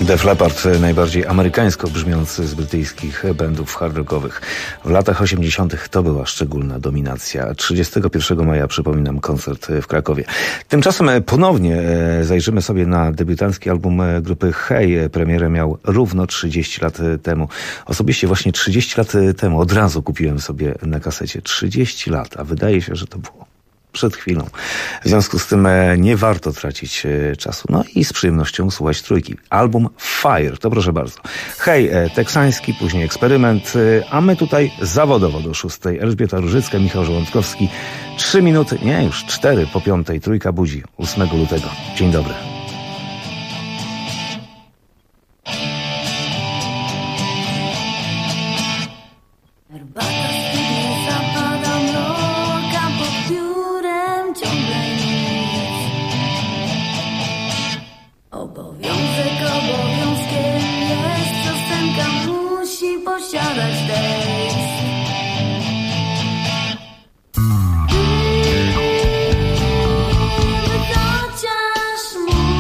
Def Leppard, najbardziej amerykańsko brzmiący z brytyjskich bandów hard rockowych. W latach 80. to była szczególna dominacja. 31 maja, przypominam, koncert w Krakowie. Tymczasem ponownie zajrzymy sobie na debiutancki album grupy Hey. Premierę miał równo 30 lat temu. Osobiście właśnie 30 lat temu od razu kupiłem sobie na kasecie. 30 lat, a wydaje się, że to było przed chwilą. W związku z tym nie warto tracić czasu. No i z przyjemnością słuchać trójki. Album Fire, to proszę bardzo. Hej, teksański, później Eksperyment, a my tutaj zawodowo do 6. Elżbieta Różycka, Michał Żołądkowski. 3 minuty, nie, już 4 po 5. Trójka budzi 8 lutego. Dzień dobry. Chociaż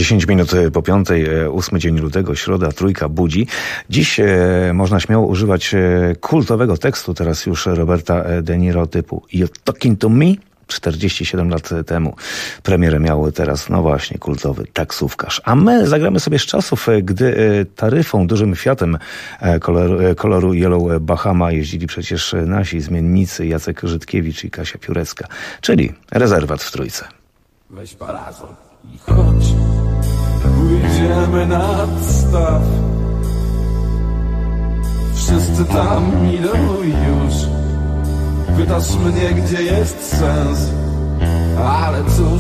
10 minut po 5, 8 dzień lutego, środa, trójka budzi. Dziś można śmiało używać kultowego tekstu teraz już Roberta De Niro typu "You talking to me?" 47 lat temu premierę miał teraz, no właśnie, kultowy taksówkarz. A my zagramy sobie z czasów, gdy taryfą, dużym Fiatem koloru Yellow Bahama jeździli przecież nasi zmiennicy Jacek Żydkiewicz i Kasia Piórecka, czyli rezerwat w Trójce. Weź parasol i chodź, pójdziemy nad staw. Wszyscy tam idą już. Pytasz mnie, gdzie jest sens. Ale cóż,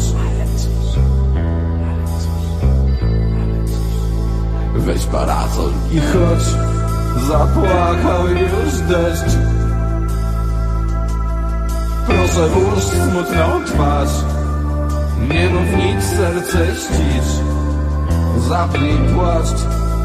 weź parasol i chodź. Zapłakał już deszcz. Proszę, włóż smutną twarz. Nie mów nic, serce ścisz. Zapnij płaszcz.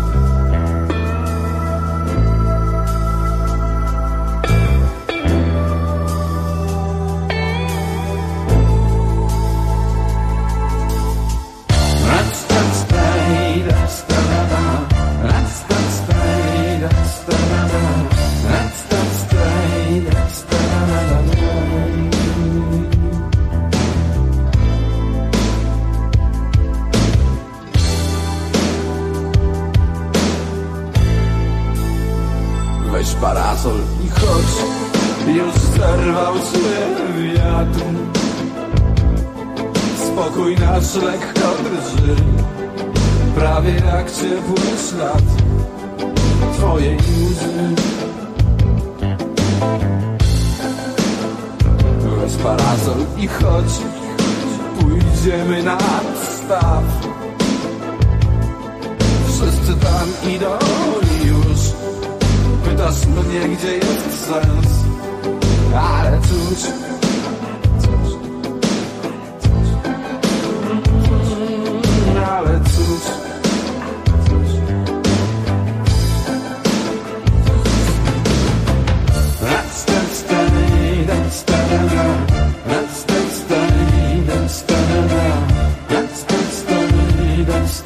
Weź parasol i chodź, już zerwał się wiatr. Spokój nasz lekko drży, prawie jak ciepły ślad twojej łzy. Weź parasol i chodź, pójdziemy nad staw. Wszyscy tam idą już. Pytasz mnie, gdzie jest sens. Ale cóż, ale cóż. Let's dance, dance, dance, let's dance, dance, let's dance, dance,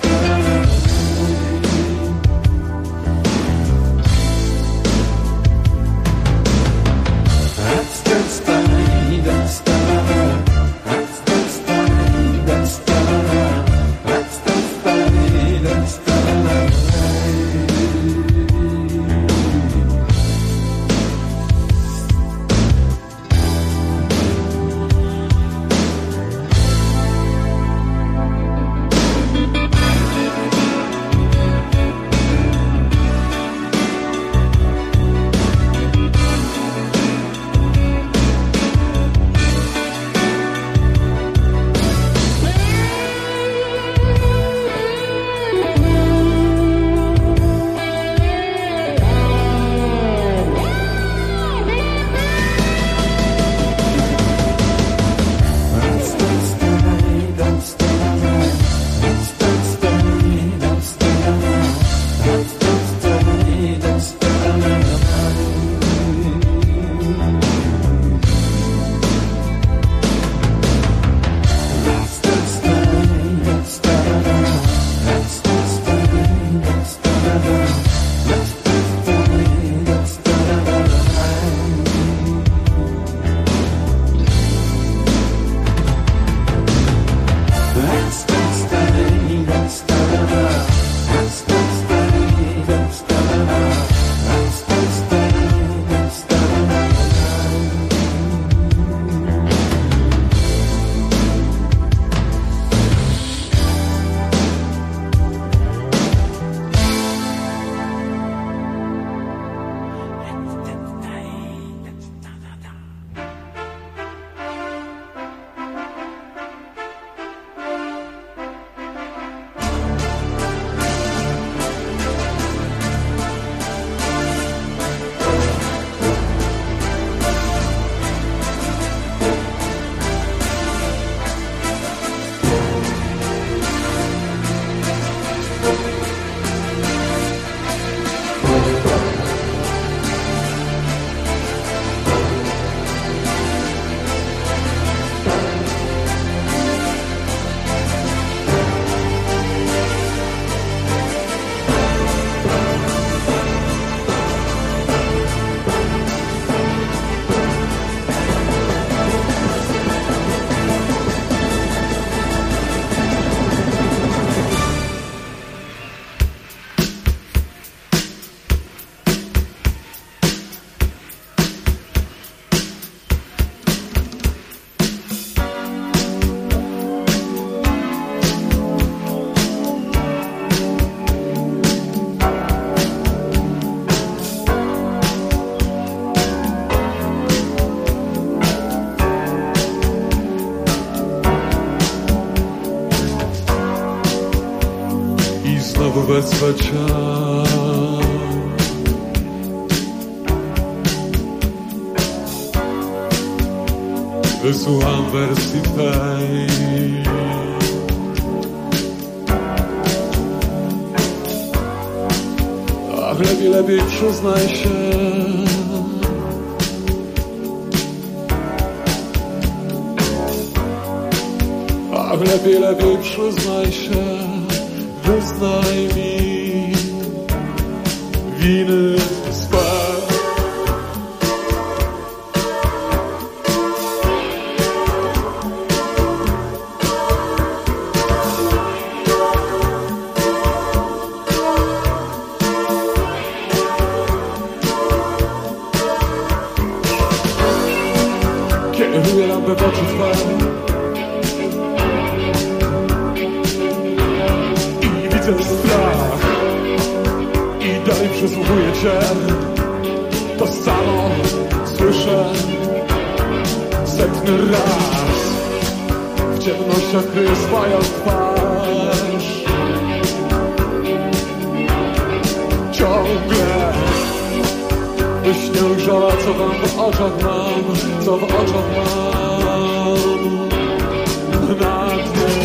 by wezwać cię. Wysłucham wersji tej. Ach, lepiej przyznaj się. Ach, lepiej przyznaj się. Wyznaj mi winy swe. Kieruję lampę w oczy twe i widzę strach i dalej przesłuchuję cię. To samo słyszę setny raz. W ciemnościach kryje swoją twarz. Ciągle byś nie ujrzała, co tam w oczach mam, co w oczach mam. Na dnie.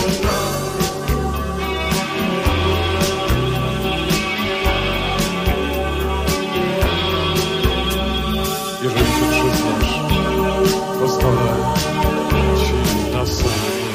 Jeżeli się przyznasz, pozwolę ci na sen.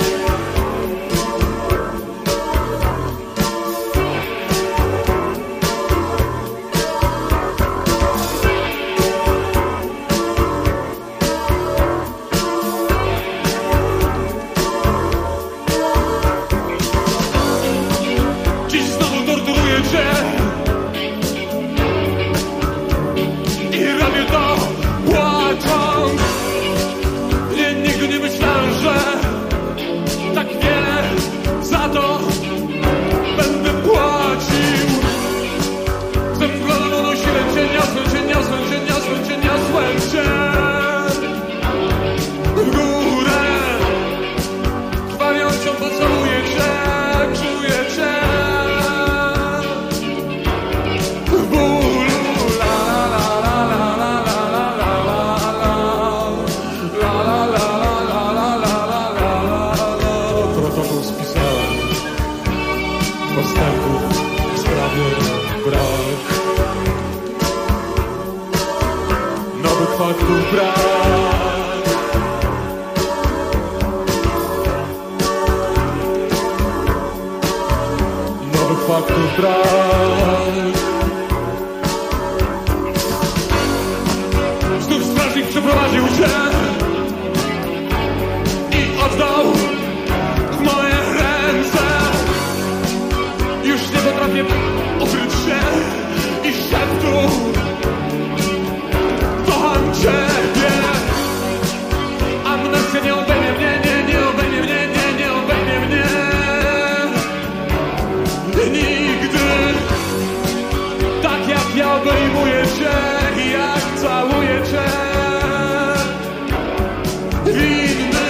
I robię to płacząc. Nigdy nie myślałem, że tak wiele za to będę płacił. Zemdloną siłę cię niosłem cię w górę. Krwawiącą pocałuję cię, czuję cię. Postępów w sprawie brak. Nowych faktów brak. Nowych faktów brak. Znów strażnik przeprowadził cię i oddał w moje ręce. Już nie potrafię ukryć się i szeptu. Kocham ciebie. Amnestia nie obejmie mnie, nie obejmie mnie, nie obejmie mnie. Nigdy. Tak jak ja obejmuję cię, jak całuję cię. Winny.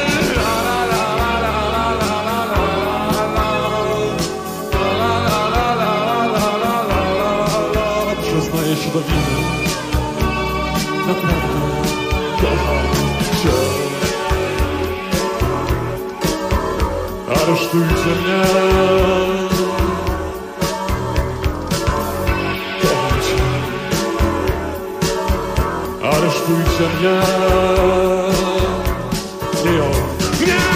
Przyznaję się do winy. Naprawdę kocham cię. Aresztujcie mnie. Kocham cię. Aresztujcie mnie. Nie ją. Nie!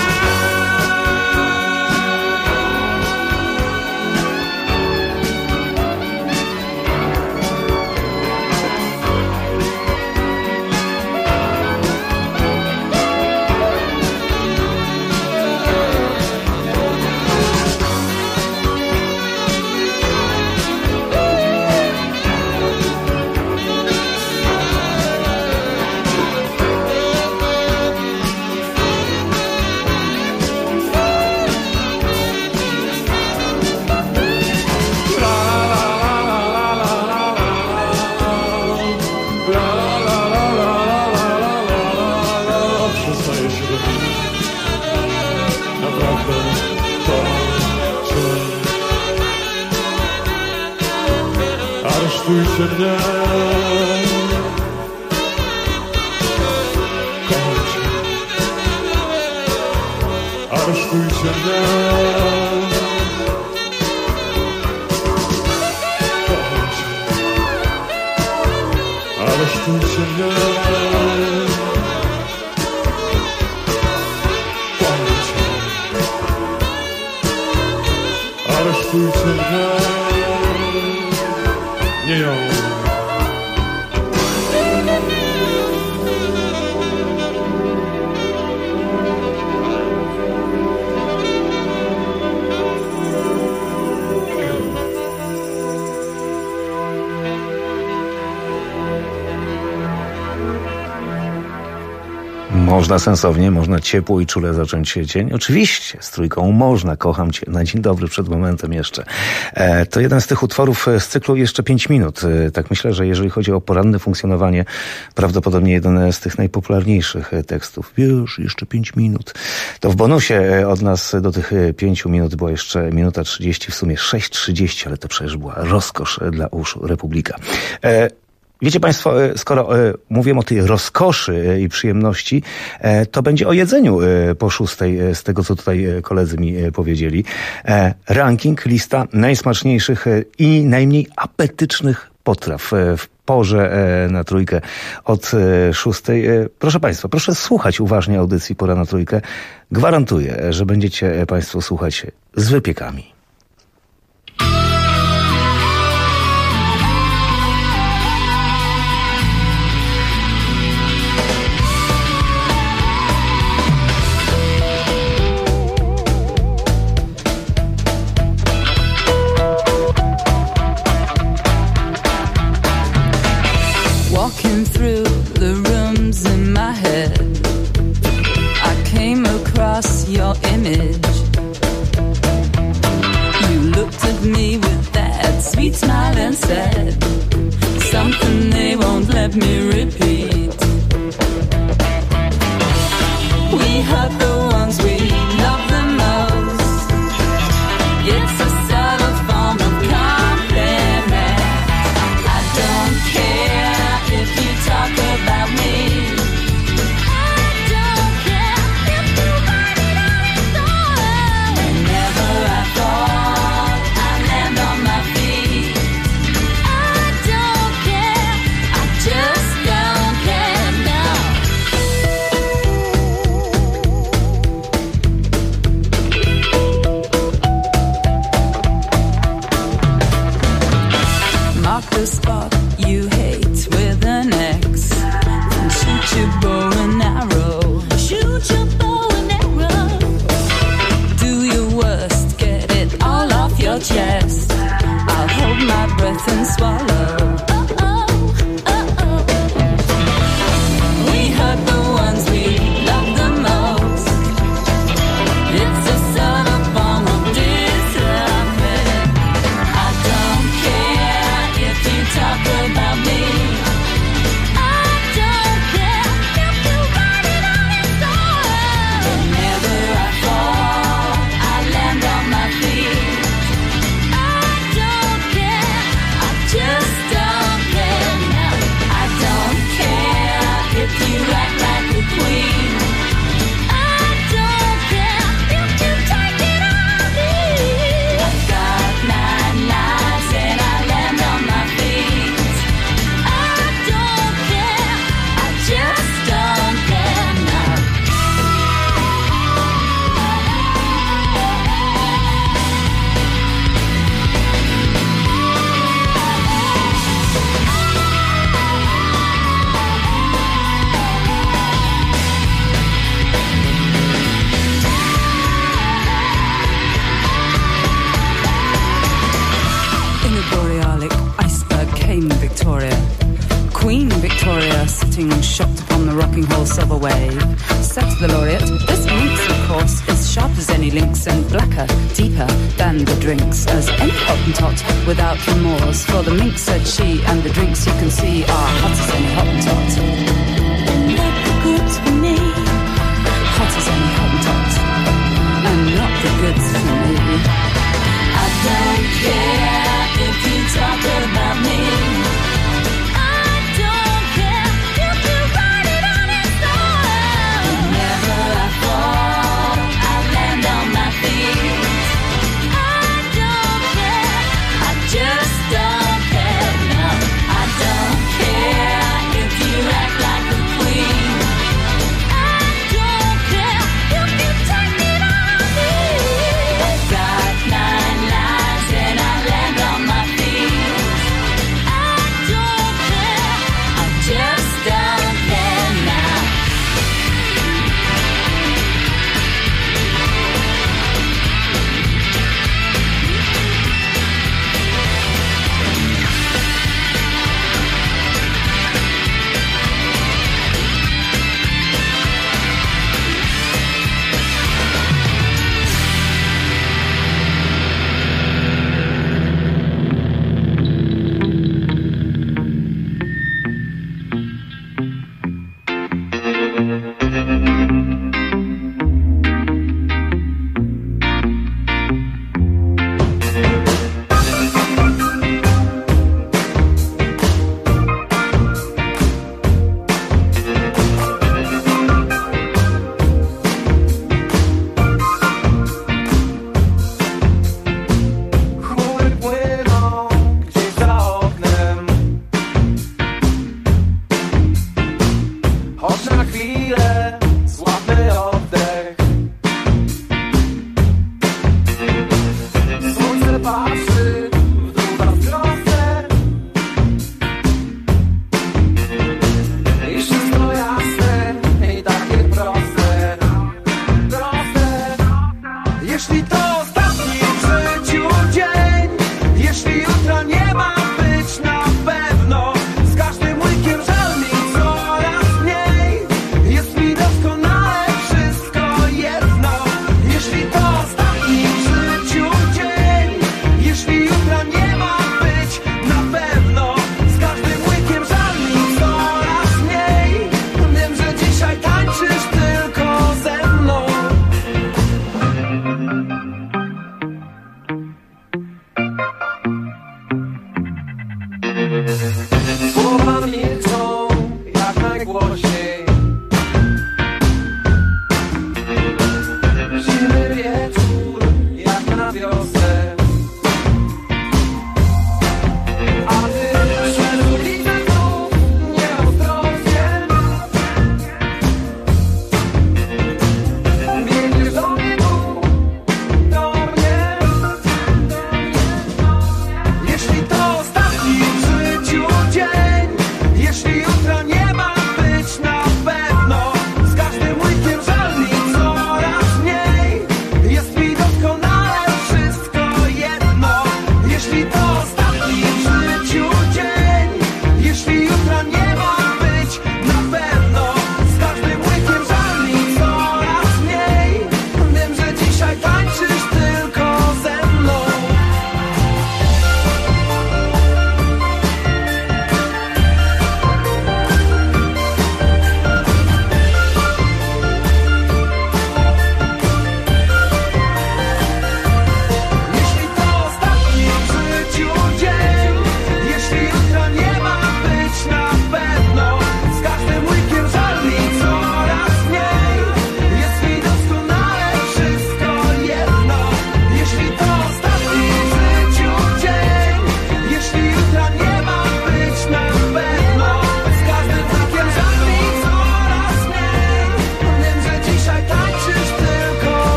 aresztujcie mnie. Kocham cię. Aresztujcie mnie. Kocham cię. Aresztujcie mnie. Aresztujcie mnie, nie ją. Można sensownie, można ciepło i czule zacząć dzień. Oczywiście, z Trójką można. Kocham cię. Na dzień dobry przed momentem jeszcze. To jeden z tych utworów z cyklu Jeszcze 5 minut. Tak myślę, że jeżeli chodzi o poranne funkcjonowanie, prawdopodobnie jeden z tych najpopularniejszych tekstów. Wiesz, jeszcze 5 minut. To w bonusie od nas do tych 5 minut była jeszcze minuta 30, w sumie 6:30, ale to przecież była rozkosz dla uszu Republika. Wiecie Państwo, skoro mówię o tej rozkoszy i przyjemności, to będzie o jedzeniu po 6, z tego co tutaj koledzy mi powiedzieli. Ranking, lista najsmaczniejszych i najmniej apetycznych potraw w porze na Trójkę od 6. Proszę Państwa, proszę słuchać uważnie audycji Pora na Trójkę. Gwarantuję, że będziecie Państwo słuchać z wypiekami. Your image. You looked at me with that sweet smile and said something they won't let me repeat. We hurt the ones we love the most. It's a subtle form of compliment. I don't care if you talk about me. The spot you hate with an X, and shoot your bow and arrow. Shoot your bow and arrow. Do your worst, get it all off your chest. I'll hold my breath and swallow. We hurt the ones we love the most. It's a subtle form of discipline. I don't care if you talk about me. I don't care if you write it on your soil. Whenever I fall, I land on my feet. I don't care, I just don't care now. I don't care if you act like a queen. I don't care if you take it on me. I've got 9 lives and I land on my feet. I don't care, I just don't care now. In a borealic iceberg came Victoria. Queen Victoria, sitting shocked upon the rocking horse of a wave, said to the laureate, "This minx, of course, is sharp as any lynx and blacker, deeper than the drinks, as any Hottentot without remorse. For the minx," said she, "and the drinks you can see are hot as any Hottentot. Not the goods for me, hot as any Hottentot, and not the goods for me. I don't care if you talk about me.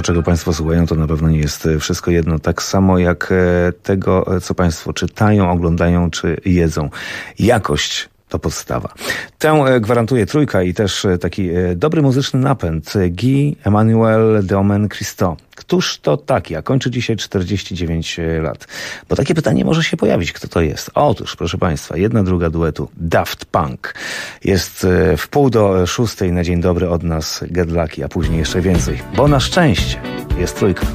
czego Państwo słuchają, to na pewno nie jest wszystko jedno. Tak samo jak tego, co Państwo czytają, oglądają czy jedzą. Jakość to podstawa. Tę gwarantuje trójka i też taki dobry muzyczny napęd. Guy Emmanuel Domen Christo. Któż to taki? A kończy dzisiaj 49 lat. Bo takie pytanie może się pojawić. Kto to jest? Otóż, proszę Państwa, jedna druga duetu. Daft Punk. Jest w 5:45 na dzień dobry od nas Get Lucky, a później jeszcze więcej. Bo na szczęście jest trójka.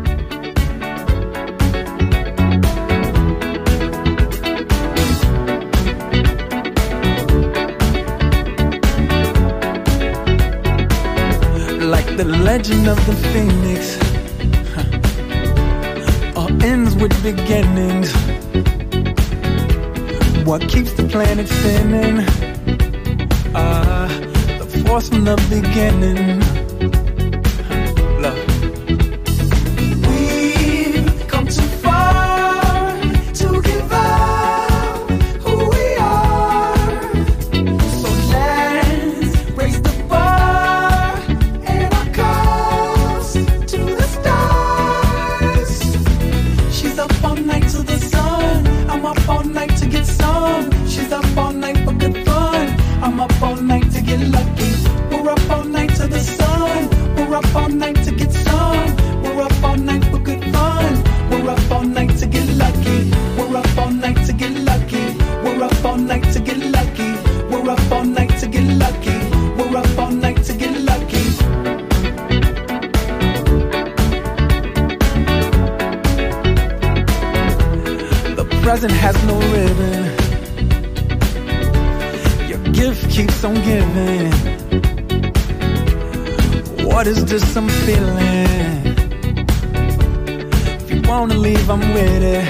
The legend of the phoenix all ends with beginnings. What keeps the planet spinning? The force from the beginning. Love. We've come too far to give up who we are. So let's raise the bar and our cups to the stars. She's up all night to the sun. I'm up all night to get some. She's up all night for good fun. I'm up all night to get lucky. We're up all night to the sun. We're up all night to get some. We're up all night for good fun. We're up all night to get lucky. We're up all night to get lucky. We're up all night to get lucky. We're up all night to get lucky. We're up all night to get lucky. The present has no ribbon. Your gift keeps on giving. What is this I'm feeling? If you wanna leave, I'm with it.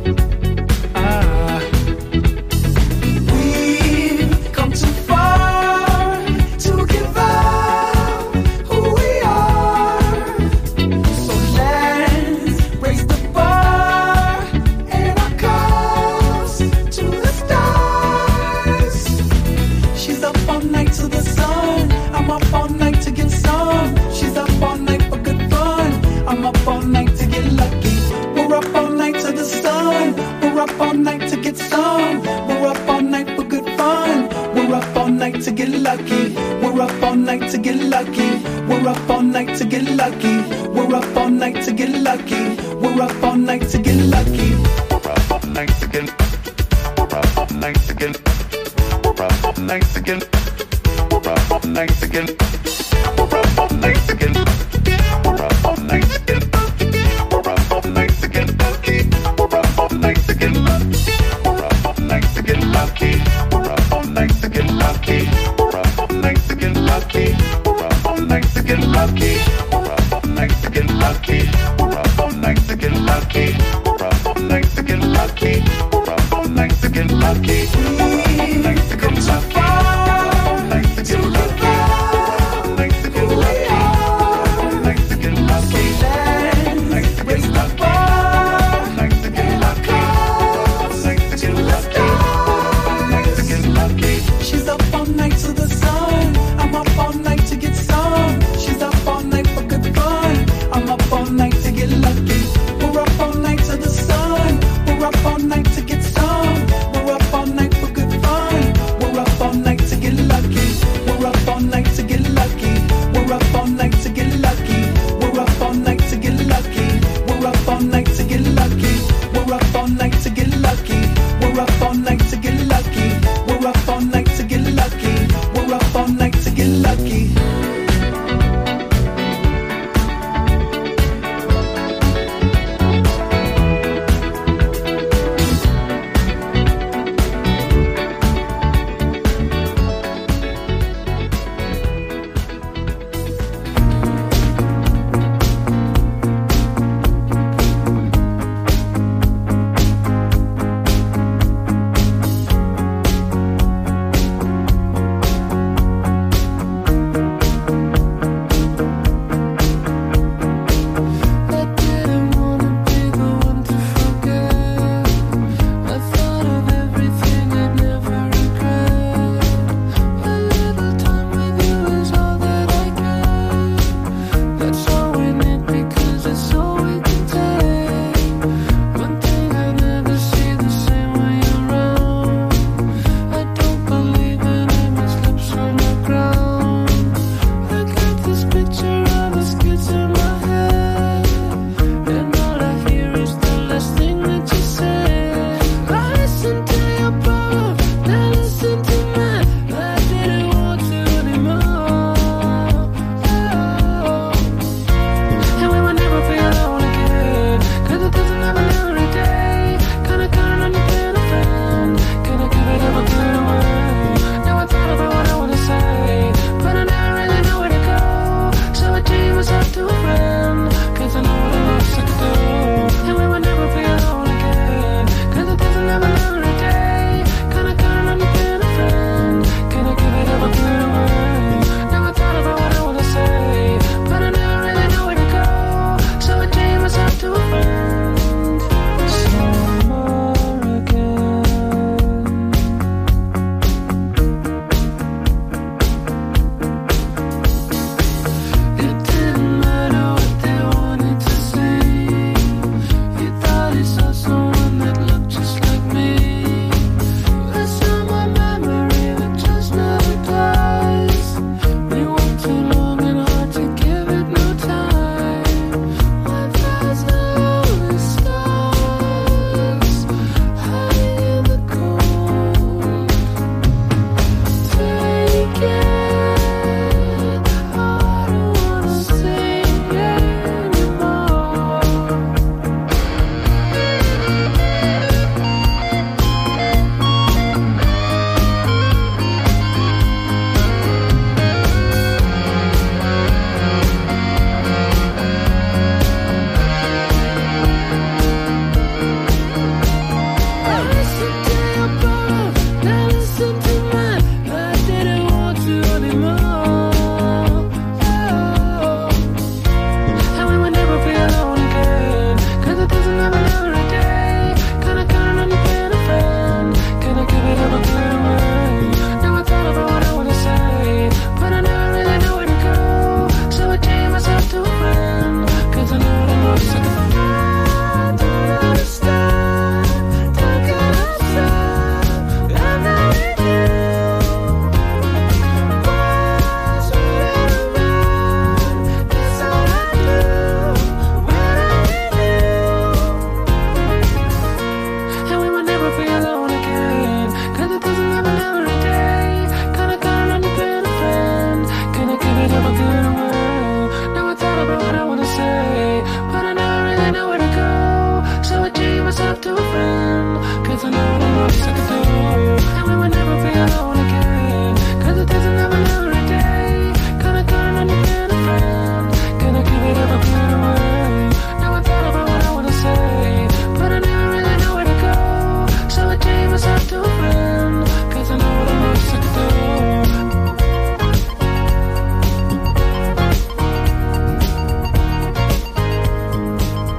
We've come too far to give up who we are. So let's raise the bar and our cups to the stars. She's up all night to the sun. I'm up all night to get some. She's up all night for good fun. I'm up all night to get lucky. We're up all night to the sun. We're up all night to get some. We're up all night for good fun. We're up all night to get lucky. We're up all night to get lucky. We're up all night to get lucky. We're up all night to get lucky. We're up all night to get lucky. We're up all night to get. We're up all night to get. We're up all night to get. We're up all night to get. We're up all night to get. We're up all night to get. We're up all night to get lucky. We're up all night to get lucky. We're up all night to get lucky. We're up all night to get lucky. We're up all night to get lucky. We're up all night to get lucky. We're up all night to get lucky. We're up all night to get lucky. We're up all night to get lucky. We're up all night to get lucky. We're up all night to get lucky. She's up all night to the sun. I'm up all night to get some. She's up all night for good fun. I'm up all night to get lucky. We're up all night to the sun. We're up all night to get some. We're up all night for good fun. We're up all night to get lucky. We're up all night to get lucky. We're up all night to get lucky. We're up all night to get lucky. We're up all night to get lucky. We're up all night to get lucky. We're up all night to get lucky. We're up all night to get lucky. We're up all night to get lucky.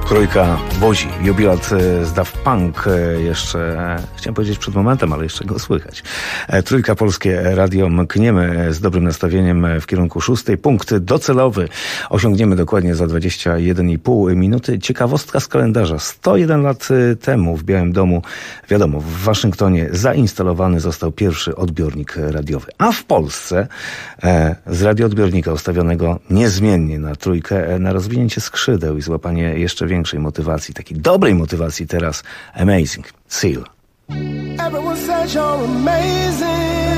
Trójka wozi. Jubilat z Daft Punk jeszcze, chciałem powiedzieć przed momentem, ale jeszcze go słychać. Trójka Polskie Radio. Mkniemy z dobrym nastawieniem w kierunku 6. Punkt docelowy osiągniemy dokładnie za 21,5 minuty. Ciekawostka z kalendarza. 101 lat temu w Białym Domu, wiadomo, w Waszyngtonie zainstalowany został pierwszy odbiornik radiowy. A w Polsce z radioodbiornika ustawionego niezmiennie na trójkę na rozwinięcie skrzydeł i złapanie jeszcze większej motywacji, takiej dobrej motywacji teraz Amazing Seal. Everyone says you're amazing.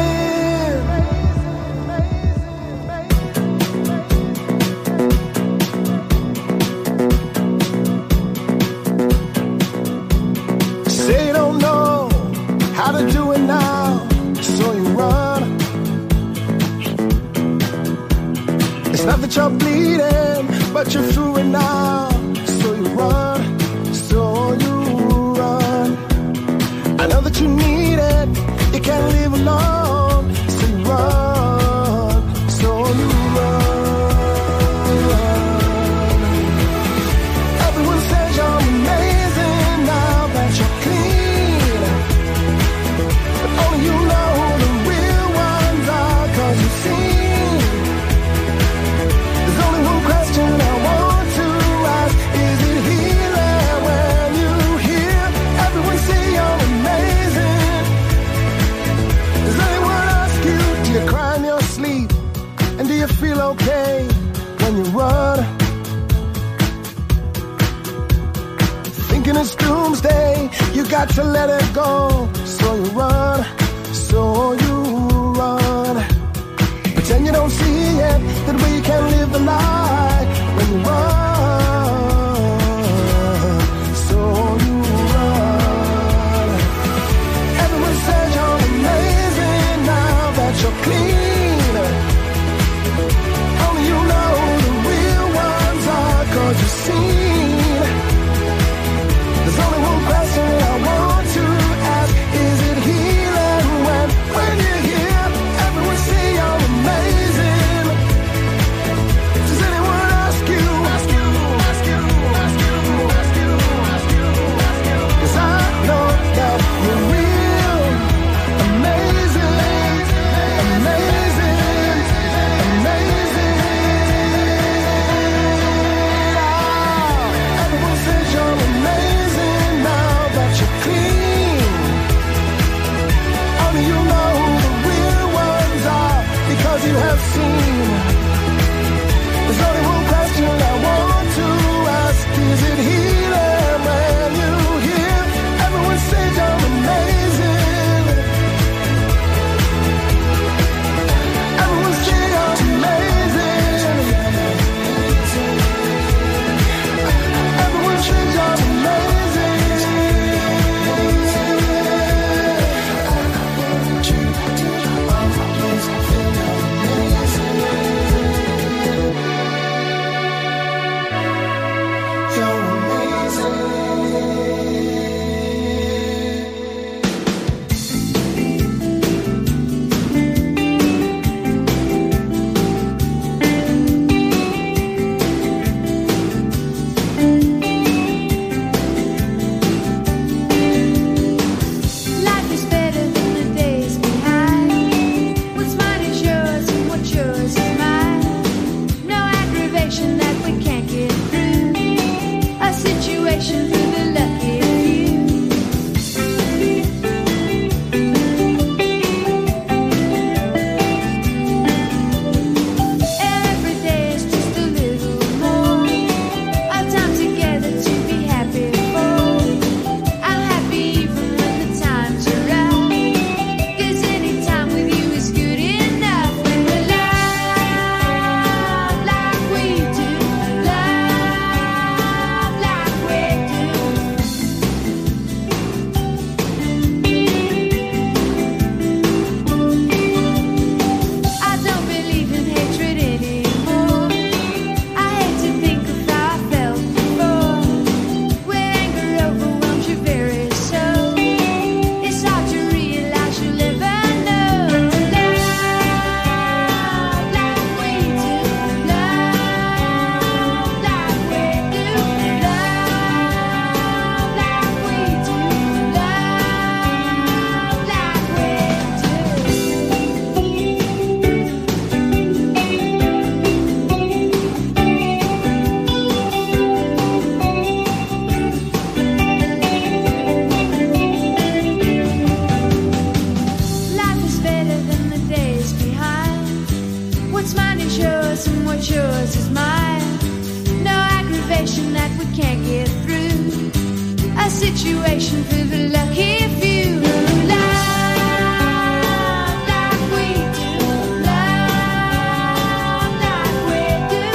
Say you don't know how to do it now, so you run. It's not that you're bleeding, but you're through it now. So you run, so you run. I know that you need it, you can't live alone. So you run, so you run. Everyone says you're amazing now that you're clean, but only you know who the real ones are, 'cause you've seen. There's only one question I want to ask. Is it healing when you hear everyone say you're amazing? Does anyone ask you, do you cry in your sleep? And do you feel okay when you run? Thinking it's doomsday, you got to let it go. So you run, so you run. Pretend you don't see it, that we can live the life when you run, so you run. Everyone says you're amazing now that you're clean. Only you know the real ones are, 'cause you've seen. There's only one question I want to ask. Is it healing when you hear everyone say you're amazing? Does anyone ask you situation for the lucky few. Love like we do, love like we do,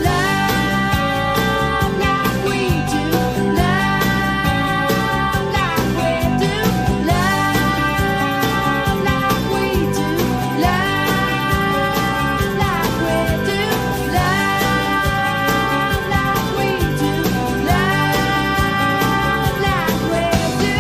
love like we do, love like we do, love like we do, love like we do, love like we do, love like we do.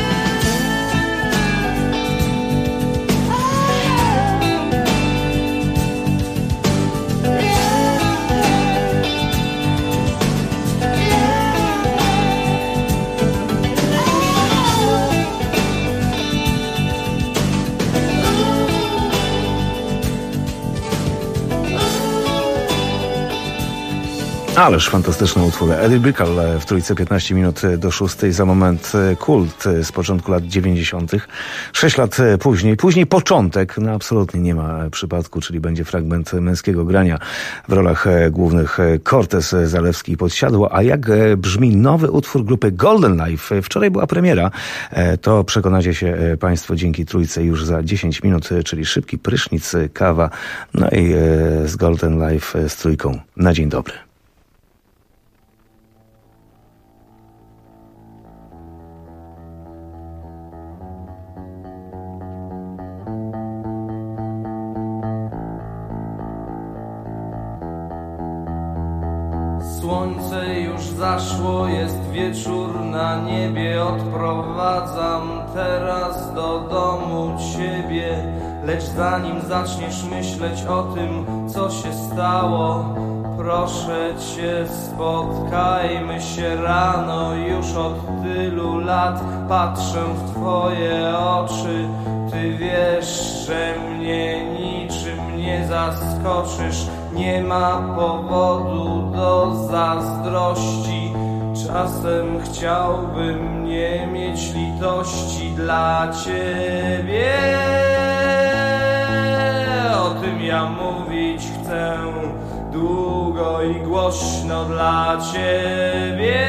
Ależ fantastyczny utwór. Eddie Brickell w Trójce 15 minut do 6. Za moment kult z początku lat 90. 6 lat później początek. No absolutnie nie ma przypadku, czyli będzie fragment męskiego grania w rolach głównych Cortez, Zalewski i Podsiadło. A jak brzmi nowy utwór grupy Golden Life? Wczoraj była premiera. To przekonacie się Państwo dzięki Trójce już za 10 minut, czyli szybki prysznic, kawa. No i z Golden Life z Trójką. Na dzień dobry. Słońce już zaszło, jest wieczór na niebie. Odprowadzam teraz do domu ciebie. Lecz zanim zaczniesz myśleć o tym, co się stało, proszę cię, spotkajmy się rano. Już od tylu lat patrzę w twoje oczy. Ty wiesz, że mnie niczym nie zaskoczysz. Nie ma powodu do zazdrości. Czasem chciałbym nie mieć litości dla ciebie. O tym ja mówić chcę długo i głośno dla ciebie.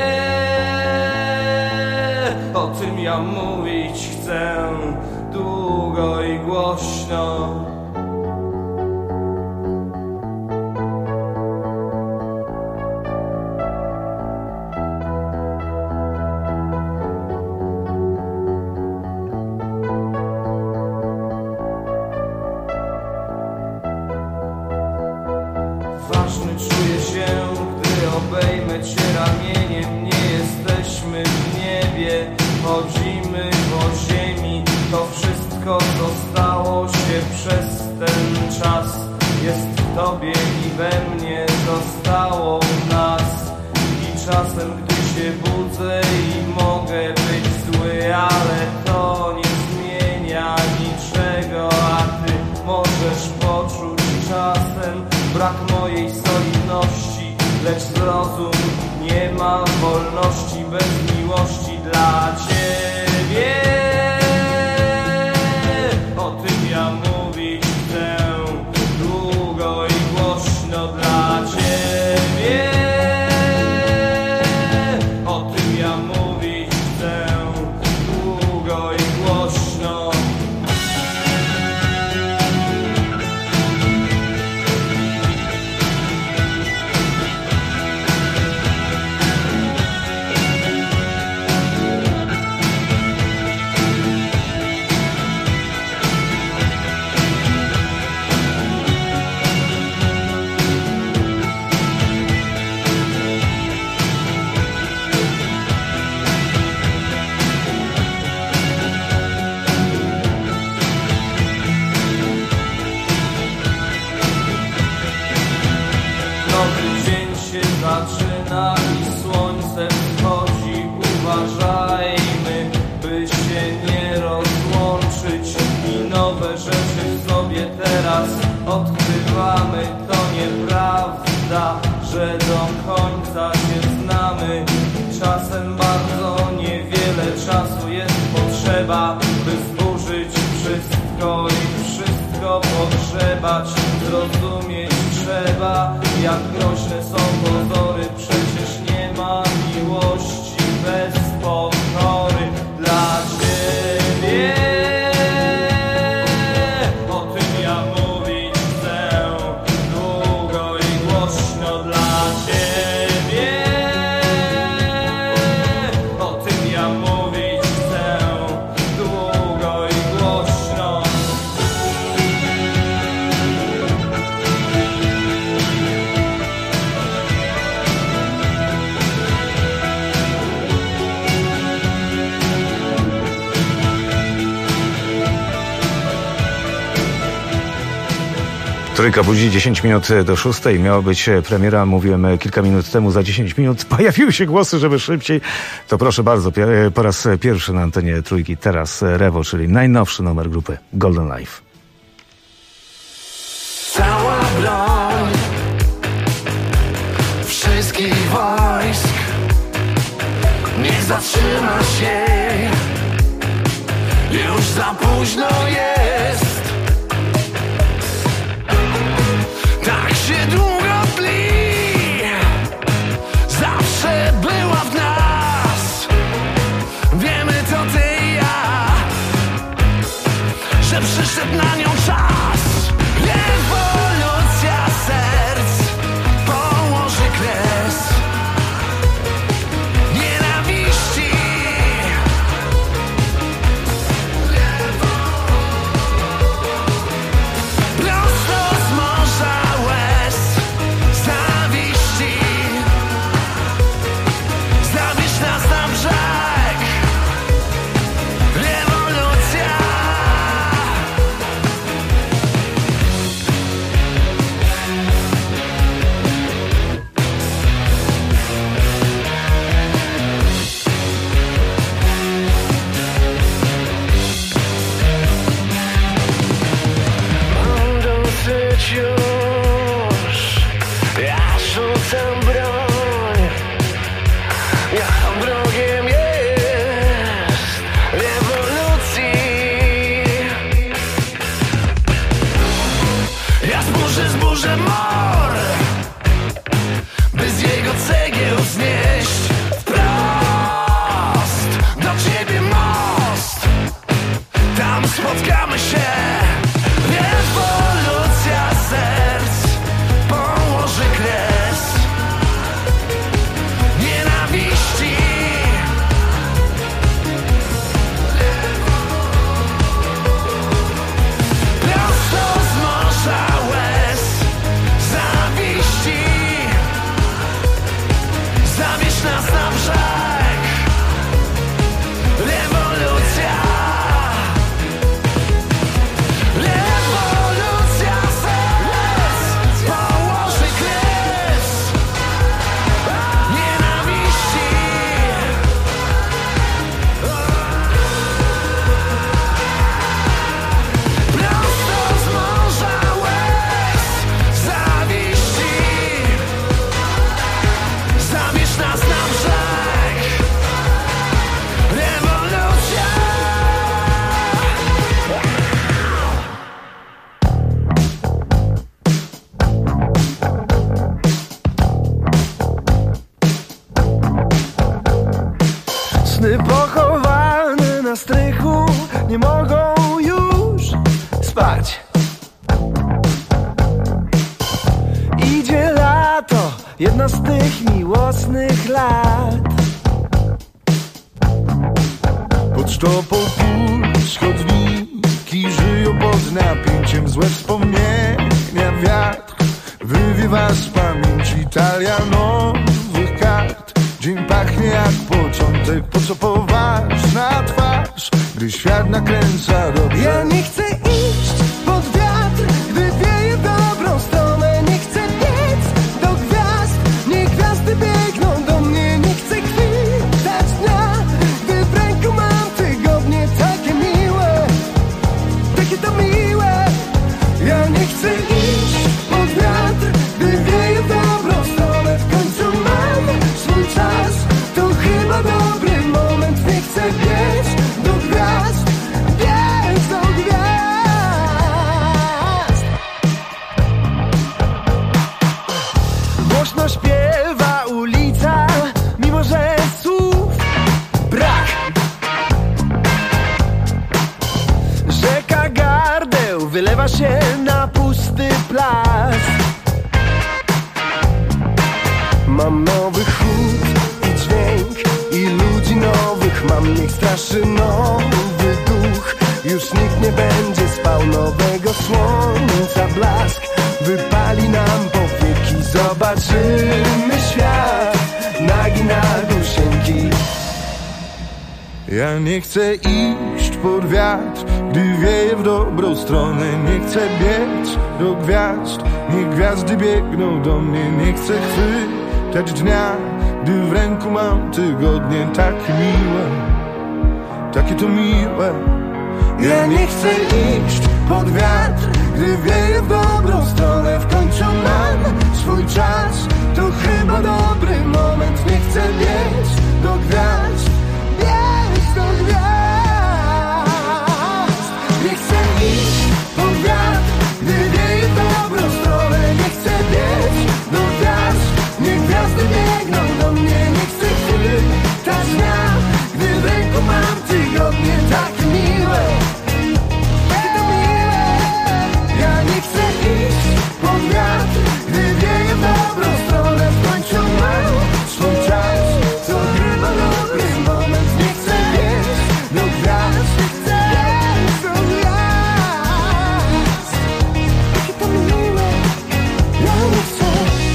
O tym ja mówić chcę długo i głośno. Ważny czuję się, gdy obejmę cię ramieniem. Nie jesteśmy w niebie, chodzimy po ziemi. To wszystko, co stało się przez ten czas, jest w tobie i we mnie, zostało w nas. I czasem, gdy się budzę i mogę być zły, ale to nie zmienia niczego. A ty możesz poczuć czasem brak mojej solidności, lecz zrozum, nie ma wolności bez miłości dla ciebie. O tym ja mówić chcę długo i głośno dla ciebie. O tym ja mówić chcę długo i głośno. Nowy dzień się zaczyna i słońce wschodzi. Uważajmy, by się nie rozłączyć. I nowe rzeczy w sobie teraz odkrywamy. To nieprawda, że do końca się znamy. Czasem bardzo niewiele czasu jest potrzeba, by zburzyć wszystko i wszystko pogrzebać. Zrozumieć trzeba, jak groźne są pozory. Przecież nie ma miłości bez pokory. Trójka budzi 10 minut do 6. Miała być premiera, mówiłem kilka minut temu, za 10 minut pojawiły się głosy, żeby szybciej. To proszę bardzo, po raz pierwszy na antenie Trójki teraz Rewo, czyli najnowszy numer grupy Golden Life. Cała broń wszystkich wojsk niech zatrzyma się. Już za późno jest. Tak się długo tli. Zawsze była w nas. Wiemy to ty i ja, że przyszedł na nią czas. Rewolucja serc położy kres nienawiści. Prosto z morza łez zawiści. Zabierz nas na brzeg. Rewolucja. Mam dosyć już. Ja rzucam broń. Ja wrogiem jest rewolucji. Ja zburzę mor, by z jego cegieł znieść wprost do ciebie most. Tam spotkamy się. Rewolucja serc położy kres nienawiści. Prosto z morza łez zawiści. Zabierz nas na brzeg. Rewolucja. Rewolucja serc położy kres nienawiści. Prosto z morza łez zawiści. Zabierz nas na brzeg. Rewolucja. Sny pochowane na strychu nie mogą już spać. Idzie lato, jedno z tych miłosnych lat. Pod sztopą puls chodniki żyją pod napięciem. Złe wspomnienia wiatr wywiewa z pamięci. Talia nowych kart. Dzień pachnie jak początek. Po co poważna twarz, gdy świat nakręca dobrze? Ja nie chcę iść pod wiatr, gdy wieje w dobrą stronę. Nie chcę biec do gwiazd, niech gwiazdy biegną do mnie. Nie chcę chwitać dnia, gdy w ręku mam tygodnie. Takie miłe, takie to miłe. Ja nie chcę iść pod wiatr, gdy wieje w dobrą stronę. W końcu mam swój czas, to chyba dobry moment. Nie chcę biec do gwiazd, biec do gwiazd. Głośno śpiewa ulica, mimo że słów brak. Rzeka gardeł wylewa się na pusty plac. Mam nowy chód i dźwięk i ludzi nowych. Mam, niech straszy nowy duch. Już nikt nie będzie spał. Nowego słońca blask wypali nam powieki. Zobaczymy świat nagi na dusieńki. Ja nie chcę iść pod wiatr, gdy wieje w dobrą stronę. Nie chcę biec do gwiazd, niech gwiazdy biegną do mnie. Nie chcę chwytać dnia, gdy w ręku mam tygodnie. Takie miłe, takie to miłe. Ja nie chcę iść pod wiatr, gdy wieje w dobrą stronę. W końcu mam swój czas, to chyba dobry moment. Nie chcę biec do gwiazd, biec do gwiazd. Nie chcę iść pod wiatr, gdy wieje w dobrą stronę. Nie chcę biec do gwiazd, niech gwiazdy biegną do mnie. Nie chcę chwytać dnia, gdy w ręku mam tygodnie. Takie miłe, takie to miłe. Ja nie chcę iść pod wiatr, gdy wieje w dobrą stronę. W końcu mam swój czas, to chyba dobry moment. Nie chcę biec do gwiazd, nie chcę biec do gwiazd. Takie to miłe, ja nie chcę.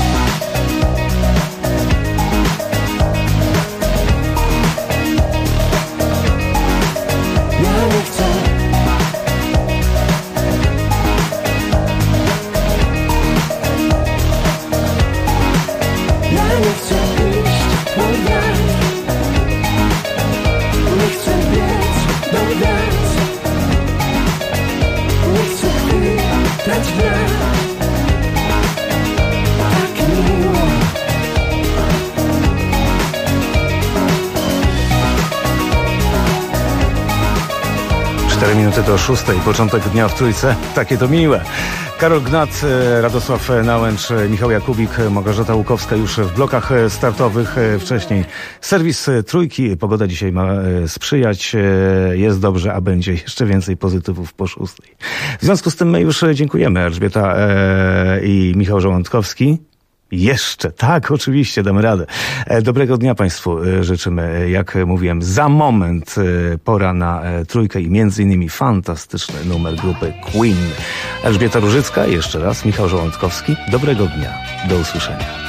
Ja nie chcę. Ja nie chcę iść pod wiatr, nie chcę biec do gwiazd, nie chcę chwytać dnia. Takie miłe. 4 minuty do 6, początek dnia w Trójce. Takie to miłe. Karol Gnat, Radosław Nałęcz, Michał Jakubik, Małgorzata Łukowska już w blokach startowych. Wcześniej serwis Trójki. Pogoda dzisiaj ma sprzyjać. Jest dobrze, a będzie jeszcze więcej pozytywów po 6. W związku z tym my już dziękujemy. Elżbieta i Michał Żołądkowski. Jeszcze, tak, oczywiście, damy radę. Dobrego dnia Państwu życzymy. Jak mówiłem, za moment pora na Trójkę i między innymi fantastyczny numer grupy Queen. Elżbieta Różycka, jeszcze raz, Michał Żołądkowski. Dobrego dnia. Do usłyszenia.